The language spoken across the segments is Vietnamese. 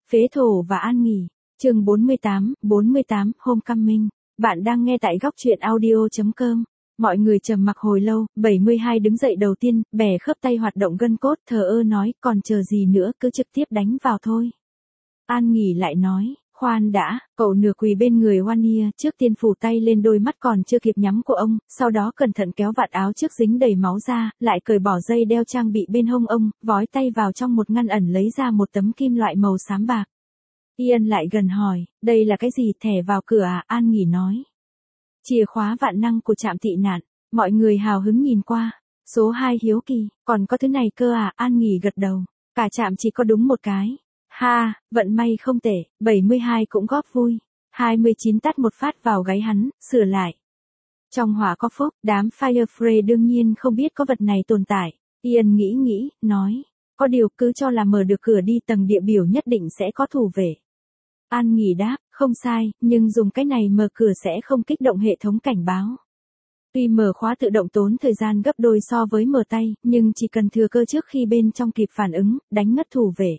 Phế thổ và An Nghỉ. Chương 48, Homecoming. Bạn đang nghe tại góc truyện audio.com. Mọi người trầm mặc hồi lâu, 72 đứng dậy đầu tiên, bẻ khớp tay hoạt động gân cốt, thờ ơ nói, còn chờ gì nữa, cứ trực tiếp đánh vào thôi. An Nghỉ lại nói, khoan đã, cậu nửa quỳ bên người Wanya, trước tiên phủ tay lên đôi mắt còn chưa kịp nhắm của ông, sau đó cẩn thận kéo vạt áo trước dính đầy máu ra, lại cởi bỏ dây đeo trang bị bên hông ông, vói tay vào trong một ngăn ẩn lấy ra một tấm kim loại màu xám bạc. Ian lại gần hỏi, đây là cái gì, thẻ vào cửa à? An Nghỉ nói. Chìa khóa vạn năng của trạm tị nạn. Mọi người hào hứng nhìn qua. Số 2 hiếu kỳ, còn có thứ này cơ à? An Nghỉ gật đầu. Cả trạm chỉ có đúng một cái. Ha, vận may không tệ. 72 cũng góp vui. 29 tát một phát vào gáy hắn, sửa lại. Trong hỏa có phúc, đám Firefly đương nhiên không biết có vật này tồn tại. Ian nghĩ, nói. Có điều cứ cho là mở được cửa đi, tầng địa biểu nhất định sẽ có thủ vệ. An Nghỉ đáp, không sai, nhưng dùng cái này mở cửa sẽ không kích động hệ thống cảnh báo. Tuy mở khóa tự động tốn thời gian gấp đôi so với mở tay, nhưng chỉ cần thừa cơ trước khi bên trong kịp phản ứng, đánh ngất thủ vệ.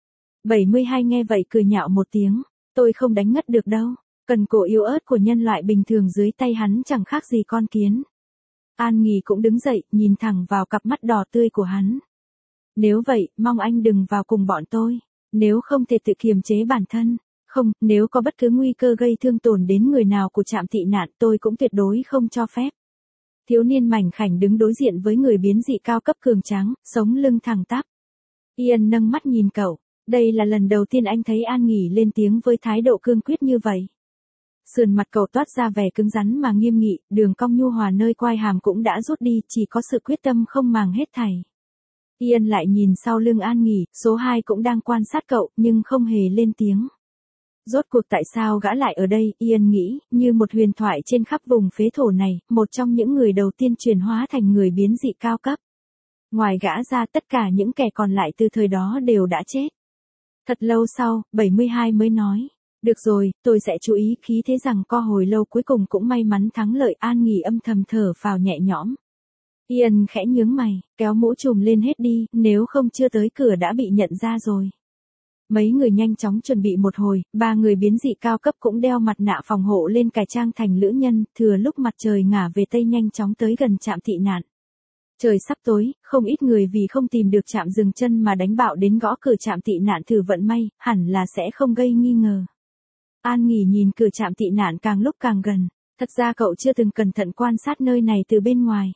72 nghe vậy cười nhạo một tiếng, tôi không đánh ngất được đâu, cần cổ yếu ớt của nhân loại bình thường dưới tay hắn chẳng khác gì con kiến. An Nghỉ cũng đứng dậy, nhìn thẳng vào cặp mắt đỏ tươi của hắn. Nếu vậy, mong anh đừng vào cùng bọn tôi, nếu không thể tự kiềm chế bản thân. Không, nếu có bất cứ nguy cơ gây thương tổn đến người nào của trạm tị nạn tôi cũng tuyệt đối không cho phép. Thiếu niên mảnh khảnh đứng đối diện với người biến dị cao cấp cường tráng, sống lưng thẳng tắp. Ian nâng mắt nhìn cậu, đây là lần đầu tiên anh thấy An Nghỉ lên tiếng với thái độ cương quyết như vậy. Sườn mặt cậu toát ra vẻ cứng rắn mà nghiêm nghị, đường cong nhu hòa nơi quai hàm cũng đã rút đi, chỉ có sự quyết tâm không màng hết thảy. Ian lại nhìn sau lưng An Nghỉ, số 2 cũng đang quan sát cậu, nhưng không hề lên tiếng. Rốt cuộc tại sao gã lại ở đây, Ian nghĩ, như một huyền thoại trên khắp vùng phế thổ này, một trong những người đầu tiên chuyển hóa thành người biến dị cao cấp. Ngoài gã ra tất cả những kẻ còn lại từ thời đó đều đã chết. Thật lâu sau, 72 mới nói, được rồi, tôi sẽ chú ý, khí thế rằng co hồi lâu cuối cùng cũng may mắn thắng lợi. An Nghỉ âm thầm thở phào nhẹ nhõm. Ian khẽ nhướng mày, kéo mũ trùm lên hết đi, nếu không chưa tới cửa đã bị nhận ra rồi. Mấy người nhanh chóng chuẩn bị một hồi, 3 người biến dị cao cấp cũng đeo mặt nạ phòng hộ lên cải trang thành lữ nhân, thừa lúc mặt trời ngả về tây nhanh chóng tới gần trạm tị nạn. Trời sắp tối, không ít người vì không tìm được trạm dừng chân mà đánh bạo đến gõ cửa trạm tị nạn thử vận may, hẳn là sẽ không gây nghi ngờ. An Nghỉ nhìn cửa trạm tị nạn càng lúc càng gần, thật ra cậu chưa từng cẩn thận quan sát nơi này từ bên ngoài.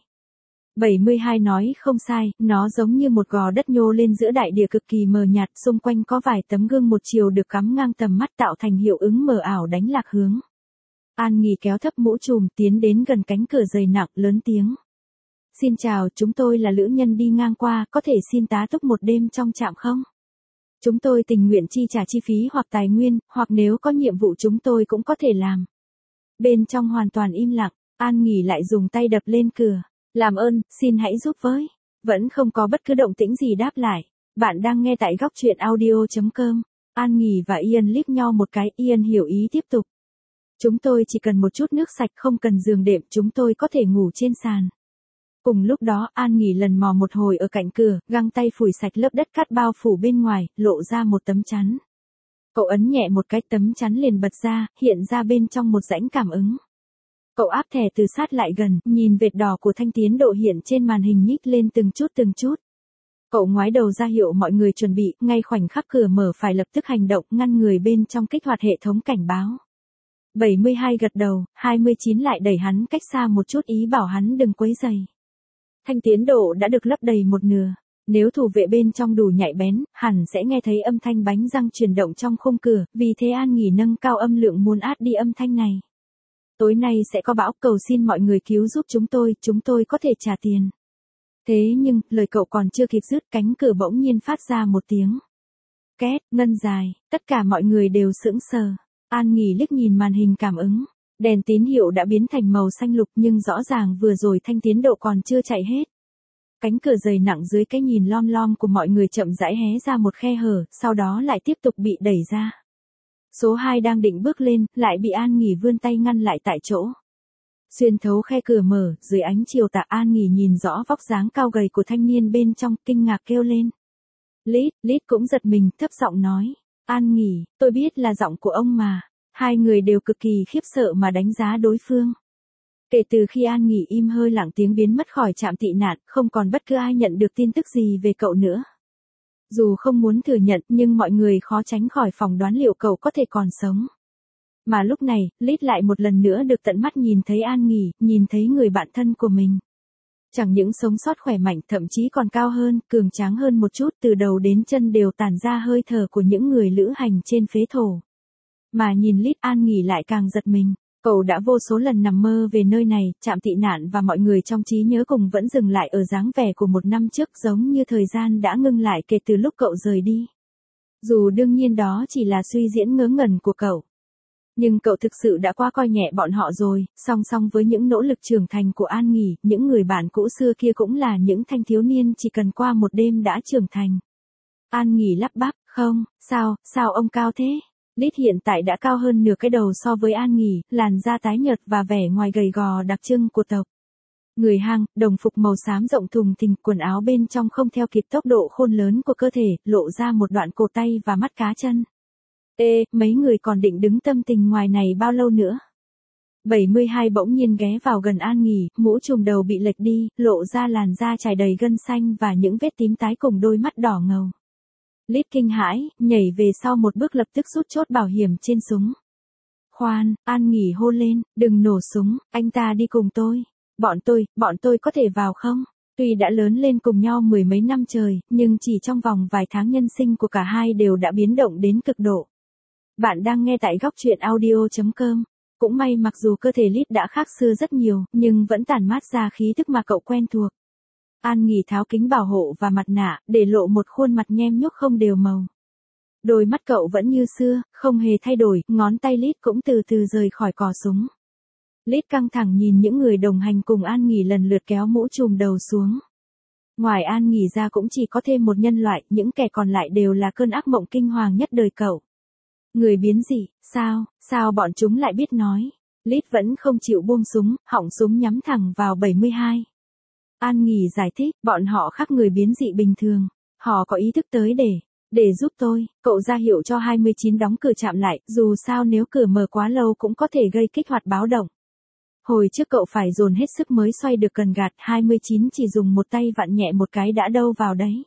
72 nói không sai, nó giống như một gò đất nhô lên giữa đại địa cực kỳ mờ nhạt, xung quanh có vài tấm gương một chiều được cắm ngang tầm mắt tạo thành hiệu ứng mờ ảo đánh lạc hướng. An Nghỉ kéo thấp mũ trùm tiến đến gần cánh cửa dày nặng, lớn tiếng. Xin chào, chúng tôi là lữ nhân đi ngang qua, có thể xin tá túc một đêm trong trạm không? Chúng tôi tình nguyện chi trả chi phí hoặc tài nguyên, hoặc nếu có nhiệm vụ chúng tôi cũng có thể làm. Bên trong hoàn toàn im lặng, An Nghỉ lại dùng tay đập lên cửa. Làm ơn, xin hãy giúp với. Vẫn không có bất cứ động tĩnh gì đáp lại. Bạn đang nghe tại góc truyện audio.com. An Nghỉ và Ian liếc nhau một cái, Ian hiểu ý tiếp tục. Chúng tôi chỉ cần một chút nước sạch, không cần giường đệm, chúng tôi có thể ngủ trên sàn. Cùng lúc đó, An Nghỉ lần mò một hồi ở cạnh cửa, găng tay phủi sạch lớp đất cát bao phủ bên ngoài, lộ ra một tấm chắn. Cậu ấn nhẹ một cái, tấm chắn liền bật ra, hiện ra bên trong một rãnh cảm ứng. Cậu áp thẻ từ sát lại gần, nhìn vệt đỏ của thanh tiến độ hiện trên màn hình nhích lên từng chút. Cậu ngoái đầu ra hiệu mọi người chuẩn bị, ngay khoảnh khắc cửa mở phải lập tức hành động, ngăn người bên trong kích hoạt hệ thống cảnh báo. 72 gật đầu, 29 lại đẩy hắn cách xa một chút, ý bảo hắn đừng quấy rầy. Thanh tiến độ đã được lấp đầy một nửa. Nếu thủ vệ bên trong đủ nhạy bén, hẳn sẽ nghe thấy âm thanh bánh răng chuyển động trong khung cửa, vì thế An Nghỉ nâng cao âm lượng muốn át đi âm thanh này. Tối nay sẽ có bão, cầu xin mọi người cứu giúp chúng tôi có thể trả tiền. Thế nhưng, lời cậu còn chưa kịp dứt, cánh cửa bỗng nhiên phát ra một tiếng két, ngân dài, tất cả mọi người đều sững sờ. An Nghỉ liếc nhìn màn hình cảm ứng, đèn tín hiệu đã biến thành màu xanh lục nhưng rõ ràng vừa rồi thanh tiến độ còn chưa chạy hết. Cánh cửa dày nặng dưới cái nhìn lom lom của mọi người chậm rãi hé ra một khe hở, sau đó lại tiếp tục bị đẩy ra. Số 2 đang định bước lên, lại bị An Nghỉ vươn tay ngăn lại tại chỗ. Xuyên thấu khe cửa mở, dưới ánh chiều tà, An Nghỉ nhìn rõ vóc dáng cao gầy của thanh niên bên trong, kinh ngạc kêu lên. Lít cũng giật mình, thấp giọng nói. An Nghỉ, tôi biết là giọng của ông mà. Hai người đều cực kỳ khiếp sợ mà đánh giá đối phương. Kể từ khi An Nghỉ im hơi lặng tiếng biến mất khỏi trạm tị nạn, không còn bất cứ ai nhận được tin tức gì về cậu nữa. Dù không muốn thừa nhận nhưng mọi người khó tránh khỏi phỏng đoán liệu cậu có thể còn sống. Mà lúc này, Lít lại một lần nữa được tận mắt nhìn thấy An Nghỉ, nhìn thấy người bạn thân của mình. Chẳng những sống sót khỏe mạnh, thậm chí còn cao hơn, cường tráng hơn một chút, từ đầu đến chân đều tản ra hơi thở của những người lữ hành trên phế thổ. Mà nhìn Lít, An Nghỉ lại càng giật mình. Cậu đã vô số lần nằm mơ về nơi này, trạm tị nạn và mọi người trong trí nhớ cùng vẫn dừng lại ở dáng vẻ của một năm trước, giống như thời gian đã ngưng lại kể từ lúc cậu rời đi. Dù đương nhiên đó chỉ là suy diễn ngớ ngẩn của cậu. Nhưng cậu thực sự đã quá coi nhẹ bọn họ rồi, song song với những nỗ lực trưởng thành của An Nghỉ, những người bạn cũ xưa kia cũng là những thanh thiếu niên chỉ cần qua một đêm đã trưởng thành. An Nghỉ lắp bắp, không, sao ông cao thế? Lít hiện tại đã cao hơn nửa cái đầu so với An Nghỉ, làn da tái nhợt và vẻ ngoài gầy gò đặc trưng của tộc. Người hang, đồng phục màu xám rộng thùng thình, quần áo bên trong không theo kịp tốc độ khôn lớn của cơ thể, lộ ra một đoạn cổ tay và mắt cá chân. Mấy người còn định đứng tâm tình ngoài này bao lâu nữa? 72 bỗng nhiên ghé vào gần An Nghỉ, mũ trùm đầu bị lệch đi, lộ ra làn da trải đầy gân xanh và những vết tím tái cùng đôi mắt đỏ ngầu. Lít kinh hãi, nhảy về sau một bước lập tức rút chốt bảo hiểm trên súng. Khoan, An Nghỉ hô lên, đừng nổ súng, anh ta đi cùng tôi. Bọn tôi có thể vào không? Tuy đã lớn lên cùng nhau mười mấy năm trời, nhưng chỉ trong vòng vài tháng nhân sinh của cả hai đều đã biến động đến cực độ. Bạn đang nghe tại góc truyện audio.com. Cũng may mặc dù cơ thể Lít đã khác xưa rất nhiều, nhưng vẫn tản mát ra khí thức mà cậu quen thuộc. An Nghỉ tháo kính bảo hộ và mặt nạ, để lộ một khuôn mặt nhem nhuốc không đều màu. Đôi mắt cậu vẫn như xưa, không hề thay đổi, ngón tay Lít cũng từ từ rời khỏi cò súng. Lít căng thẳng nhìn những người đồng hành cùng An Nghỉ lần lượt kéo mũ trùm đầu xuống. Ngoài An Nghỉ ra cũng chỉ có thêm một nhân loại, những kẻ còn lại đều là cơn ác mộng kinh hoàng nhất đời cậu. Người biến dị, sao bọn chúng lại biết nói? Lít vẫn không chịu buông súng, họng súng nhắm thẳng vào 72. An Nghỉ giải thích, bọn họ khác người biến dị bình thường. Họ có ý thức tới để giúp tôi. Cậu ra hiệu cho 29 đóng cửa chạm lại, dù sao nếu cửa mở quá lâu cũng có thể gây kích hoạt báo động. Hồi trước cậu phải dồn hết sức mới xoay được cần gạt, 29 chỉ dùng một tay vặn nhẹ một cái đã đâu vào đấy.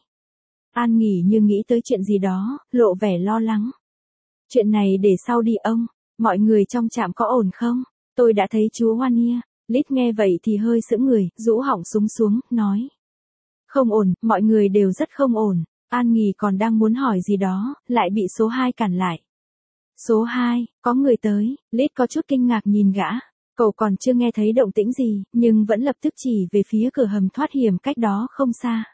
An Nghỉ như nghĩ tới chuyện gì đó, lộ vẻ lo lắng. Chuyện này để sau đi ông, mọi người trong trạm có ổn không? Tôi đã thấy chú Wanier. Lít nghe vậy thì hơi sững người, rũ họng súng xuống, nói. Không ổn, mọi người đều rất không ổn. An Nghỉ còn đang muốn hỏi gì đó, lại bị số 2 cản lại. Số 2, có người tới, Lít có chút kinh ngạc nhìn gã. Cậu còn chưa nghe thấy động tĩnh gì, nhưng vẫn lập tức chỉ về phía cửa hầm thoát hiểm cách đó không xa.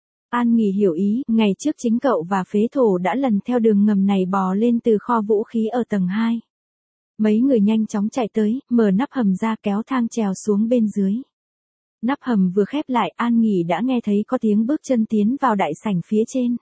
An Nghỉ hiểu ý, ngày trước chính cậu và phế thổ đã lần theo đường ngầm này bò lên từ kho vũ khí ở tầng 2. Mấy người nhanh chóng chạy tới, mở nắp hầm ra kéo thang trèo xuống bên dưới. Nắp hầm vừa khép lại, An Nghỉ đã nghe thấy có tiếng bước chân tiến vào đại sảnh phía trên.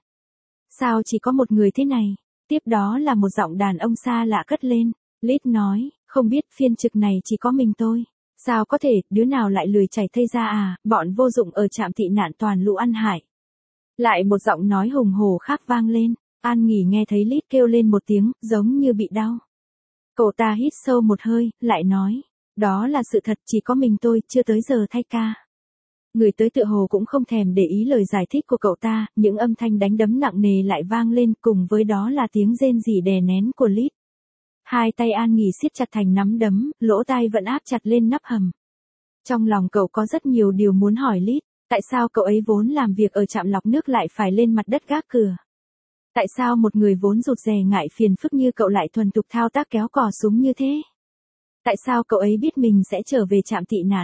Sao chỉ có một người thế này? Tiếp đó là một giọng đàn ông xa lạ cất lên. Lít nói, không biết, phiên trực này chỉ có mình tôi. Sao có thể, đứa nào lại lười chảy thây ra à, bọn vô dụng ở trạm tị nạn toàn lũ ăn hại. Lại một giọng nói hùng hổ khác vang lên. An Nghỉ nghe thấy Lít kêu lên một tiếng, giống như bị đau. Cậu ta hít sâu một hơi, lại nói. Đó là sự thật, chỉ có mình tôi, chưa tới giờ thay ca. Người tới tựa hồ cũng không thèm để ý lời giải thích của cậu ta, những âm thanh đánh đấm nặng nề lại vang lên, cùng với đó là tiếng rên rỉ đè nén của Lít. Hai tay An Nghỉ siết chặt thành nắm đấm, lỗ tai vẫn áp chặt lên nắp hầm. Trong lòng cậu có rất nhiều điều muốn hỏi Lít. Tại sao cậu ấy vốn làm việc ở trạm lọc nước lại phải lên mặt đất gác cửa? Tại sao một người vốn rụt rè ngại phiền phức như cậu lại thuần thục thao tác kéo cò súng như thế? Tại sao cậu ấy biết mình sẽ trở về trạm tị nạn?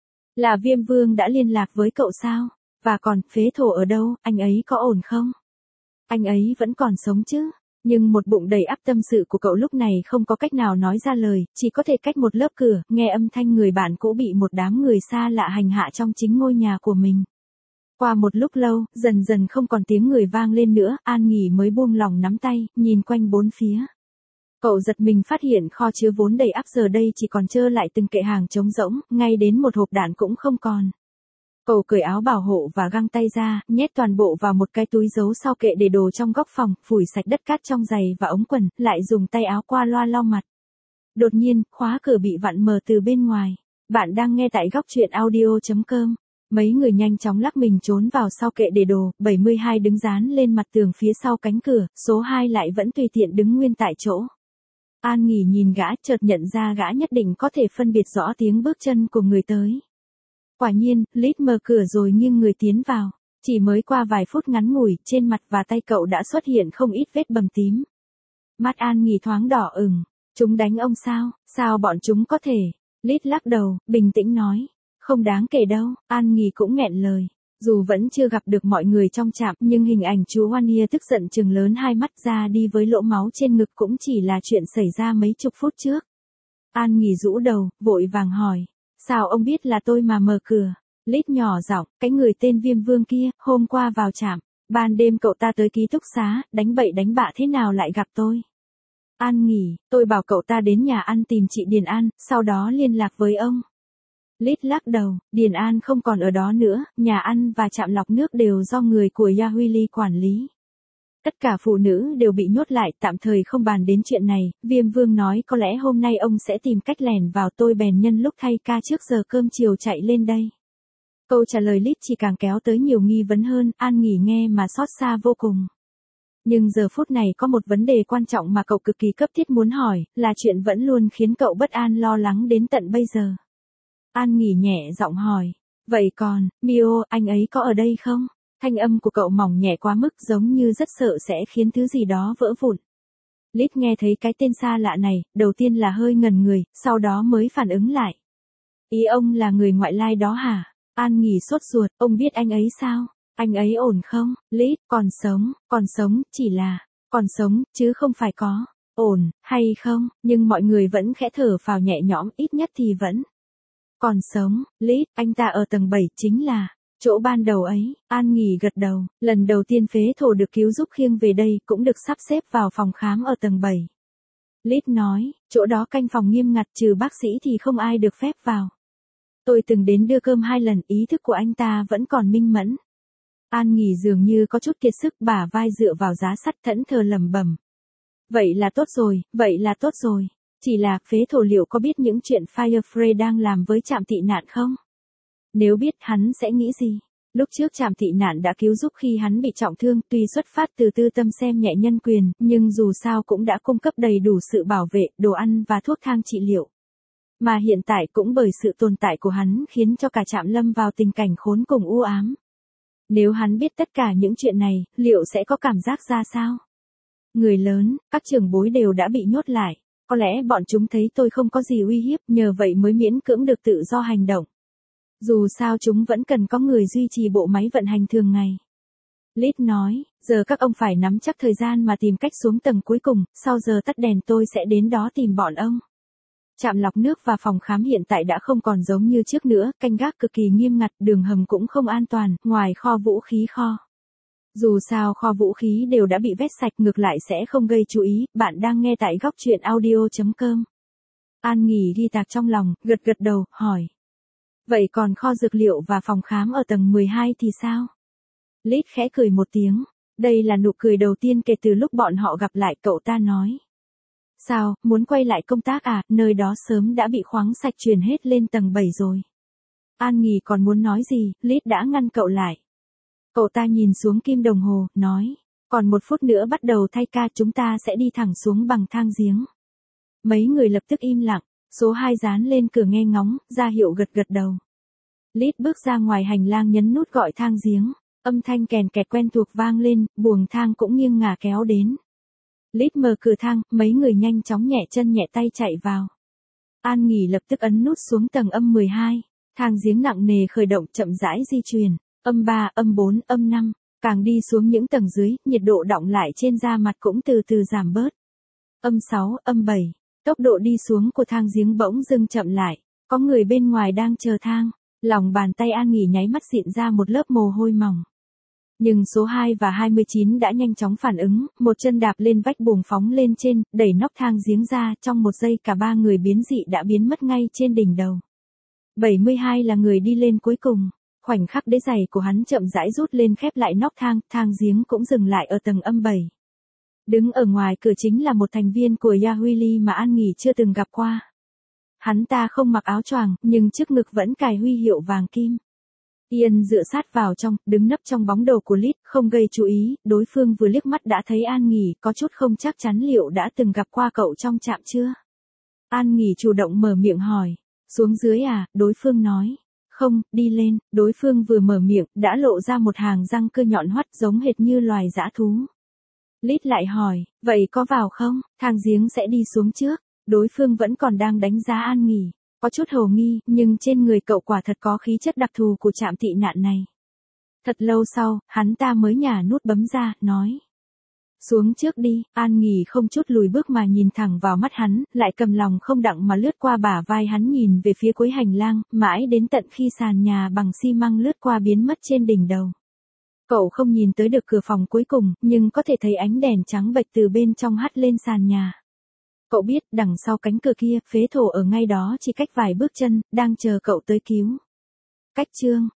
Là Viêm Vương đã liên lạc với cậu sao? Và còn, phế thổ ở đâu, anh ấy có ổn không? Anh ấy vẫn còn sống chứ? Nhưng một bụng đầy ắp tâm sự của cậu lúc này không có cách nào nói ra lời, chỉ có thể cách một lớp cửa, nghe âm thanh người bạn cũ bị một đám người xa lạ hành hạ trong chính ngôi nhà của mình. Qua một lúc lâu, dần dần không còn tiếng người vang lên nữa, An Nghỉ mới buông lòng nắm tay, nhìn quanh bốn phía. Cậu giật mình phát hiện kho chứa vốn đầy ắp giờ đây chỉ còn trơ lại từng kệ hàng trống rỗng, ngay đến một hộp đạn cũng không còn. Cậu cởi áo bảo hộ và găng tay ra, nhét toàn bộ vào một cái túi giấu sau kệ để đồ trong góc phòng, phủi sạch đất cát trong giày và ống quần, lại dùng tay áo qua loa lau mặt. Đột nhiên, khóa cửa bị vặn mở từ bên ngoài. Bạn đang nghe tại góc truyện audio.com. Mấy người nhanh chóng lắc mình trốn vào sau kệ để đồ, 72 đứng dán lên mặt tường phía sau cánh cửa, số 2 lại vẫn tùy tiện đứng nguyên tại chỗ. An Nghỉ nhìn gã, chợt nhận ra gã nhất định có thể phân biệt rõ tiếng bước chân của người tới. Quả nhiên, Lít mở cửa rồi nghiêng người tiến vào. Chỉ mới qua vài phút ngắn ngủi, trên mặt và tay cậu đã xuất hiện không ít vết bầm tím. Mắt An Nghỉ thoáng đỏ ửng. Chúng đánh ông sao? Sao bọn chúng có thể? Lít lắc đầu, bình tĩnh nói. Không đáng kể đâu. An Nghỉ cũng nghẹn lời. Dù vẫn chưa gặp được mọi người trong trạm, nhưng hình ảnh chú Wanier tức giận trừng lớn hai mắt ra đi với lỗ máu trên ngực cũng chỉ là chuyện xảy ra mấy chục phút trước. An Nghỉ rũ đầu, vội vàng hỏi. Sao ông biết là tôi mà mở cửa? Lít nhỏ giọng, cái người tên Viêm Vương kia, hôm qua vào trạm. Ban đêm cậu ta tới ký túc xá, đánh bậy đánh bạ thế nào lại gặp tôi? An Nghỉ, tôi bảo cậu ta đến nhà ăn tìm chị Điền An, sau đó liên lạc với ông. Lít lắc đầu, Điền An không còn ở đó nữa, nhà ăn và trạm lọc nước đều do người của Yahwili quản lý. Tất cả phụ nữ đều bị nhốt lại, tạm thời không bàn đến chuyện này. Viêm Vương nói có lẽ hôm nay ông sẽ tìm cách lẻn vào, tôi bèn nhân lúc thay ca trước giờ cơm chiều chạy lên đây. Câu trả lời Lít chỉ càng kéo tới nhiều nghi vấn hơn, An Nghỉ nghe mà xót xa vô cùng. Nhưng giờ phút này có một vấn đề quan trọng mà cậu cực kỳ cấp thiết muốn hỏi, là chuyện vẫn luôn khiến cậu bất an lo lắng đến tận bây giờ. An Nghỉ nhẹ giọng hỏi, vậy còn, Mio, anh ấy có ở đây không? Thanh âm của cậu mỏng nhẹ quá mức giống như rất sợ sẽ khiến thứ gì đó vỡ vụn. Lít nghe thấy cái tên xa lạ này, đầu tiên là hơi ngần người, sau đó mới phản ứng lại. Ý ông là người ngoại lai đó hả? An Nghỉ sốt ruột, ông biết anh ấy sao? Anh ấy ổn không? Lít, còn sống, chỉ là, còn sống, chứ không phải có, ổn, hay không, nhưng mọi người vẫn khẽ thở phào nhẹ nhõm, ít nhất thì vẫn. Còn sống, Lít, anh ta ở tầng 7 chính là, chỗ ban đầu ấy. An Nghỉ gật đầu, lần đầu tiên phế thổ được cứu giúp khiêng về đây cũng được sắp xếp vào phòng khám ở tầng 7. Lít nói, chỗ đó canh phòng nghiêm ngặt, trừ bác sĩ thì không ai được phép vào. Tôi từng đến đưa cơm 2 lần, ý thức của anh ta vẫn còn minh mẫn. An Nghỉ dường như có chút kiệt sức, bả vai dựa vào giá sắt thẫn thờ lẩm bẩm. Vậy là tốt rồi. Chỉ là, phế thổ liệu có biết những chuyện Firefly đang làm với trạm tị nạn không? Nếu biết hắn sẽ nghĩ gì? Lúc trước trạm tị nạn đã cứu giúp khi hắn bị trọng thương, tuy xuất phát từ tư tâm xem nhẹ nhân quyền, nhưng dù sao cũng đã cung cấp đầy đủ sự bảo vệ, đồ ăn và thuốc thang trị liệu. Mà hiện tại cũng bởi sự tồn tại của hắn khiến cho cả trạm lâm vào tình cảnh khốn cùng u ám. Nếu hắn biết tất cả những chuyện này, liệu sẽ có cảm giác ra sao? Người lớn, các trưởng bối đều đã bị nhốt lại. Có lẽ bọn chúng thấy tôi không có gì uy hiếp, nhờ vậy mới miễn cưỡng được tự do hành động. Dù sao chúng vẫn cần có người duy trì bộ máy vận hành thường ngày. Lít nói, giờ các ông phải nắm chắc thời gian mà tìm cách xuống tầng cuối cùng, sau giờ tắt đèn tôi sẽ đến đó tìm bọn ông. Trạm lọc nước và phòng khám hiện tại đã không còn giống như trước nữa, canh gác cực kỳ nghiêm ngặt, đường hầm cũng không an toàn, ngoài kho vũ khí kho. Dù sao kho vũ khí đều đã bị vét sạch, ngược lại sẽ không gây chú ý. Bạn đang nghe tại góc truyện audio.com. An Nghỉ ghi tạc trong lòng, gật đầu, hỏi. Vậy còn kho dược liệu và phòng khám ở tầng 12 thì sao? Lít khẽ cười một tiếng. Đây là nụ cười đầu tiên kể từ lúc bọn họ gặp lại, cậu ta nói. Sao, muốn quay lại công tác à, nơi đó sớm đã bị khoáng sạch truyền hết lên tầng 7 rồi. An Nghỉ còn muốn nói gì, Lít đã ngăn cậu lại. Cậu ta nhìn xuống kim đồng hồ, nói. Còn 1 phút nữa bắt đầu thay ca, chúng ta sẽ đi thẳng xuống bằng thang giếng. Mấy người lập tức im lặng, số 2 dán lên cửa nghe ngóng, ra hiệu gật đầu. Lít bước ra ngoài hành lang nhấn nút gọi thang giếng, âm thanh kèn kẹt quen thuộc vang lên, buồng thang cũng nghiêng ngả kéo đến. Lít mở cửa thang, mấy người nhanh chóng nhẹ chân nhẹ tay chạy vào. An Nghỉ lập tức ấn nút xuống tầng âm 12, thang giếng nặng nề khởi động chậm rãi di chuyển, âm 3, âm 4, âm 5, càng đi xuống những tầng dưới, nhiệt độ đọng lại trên da mặt cũng từ từ giảm bớt. Âm 6, âm 7, tốc độ đi xuống của thang giếng bỗng dưng chậm lại, có người bên ngoài đang chờ thang, lòng bàn tay An Nghỉ nháy mắt dịn ra một lớp mồ hôi mỏng. Nhưng số 2 và 29 đã nhanh chóng phản ứng, một chân đạp lên vách buồng phóng lên trên, đẩy nóc thang giếng ra, trong 1 giây cả 3 người biến dị đã biến mất ngay trên đỉnh đầu. 72 là người đi lên cuối cùng. Khoảnh khắc đế giày của hắn chậm rãi rút lên khép lại nóc thang, thang giếng cũng dừng lại ở tầng âm 7. Đứng ở ngoài cửa chính là một thành viên của Yahwili mà An Nghỉ chưa từng gặp qua. Hắn ta không mặc áo choàng, nhưng trước ngực vẫn cài huy hiệu vàng kim. Ian dựa sát vào trong, đứng nấp trong bóng đầu của Lít, không gây chú ý, đối phương vừa liếc mắt đã thấy An Nghỉ, có chút không chắc chắn liệu đã từng gặp qua cậu trong trạm chưa. An Nghỉ chủ động mở miệng hỏi, xuống dưới à, đối phương nói. Không, đi lên, đối phương vừa mở miệng, đã lộ ra một hàng răng cưa nhọn hoắt giống hệt như loài dã thú. Lít lại hỏi, vậy có vào không, thang giếng sẽ đi xuống trước. Đối phương vẫn còn đang đánh giá An Nghỉ, có chút hồ nghi, nhưng trên người cậu quả thật có khí chất đặc thù của trạm tị nạn này. Thật lâu sau, hắn ta mới nhả nút bấm ra, nói. Xuống trước đi, An Nghỉ không chút lùi bước mà nhìn thẳng vào mắt hắn, lại cầm lòng không đặng mà lướt qua bả vai hắn nhìn về phía cuối hành lang, mãi đến tận khi sàn nhà bằng xi măng lướt qua biến mất trên đỉnh đầu. Cậu không nhìn tới được cửa phòng cuối cùng, nhưng có thể thấy ánh đèn trắng bệch từ bên trong hắt lên sàn nhà. Cậu biết, đằng sau cánh cửa kia, phế thổ ở ngay đó chỉ cách vài bước chân, đang chờ cậu tới cứu. Cách chương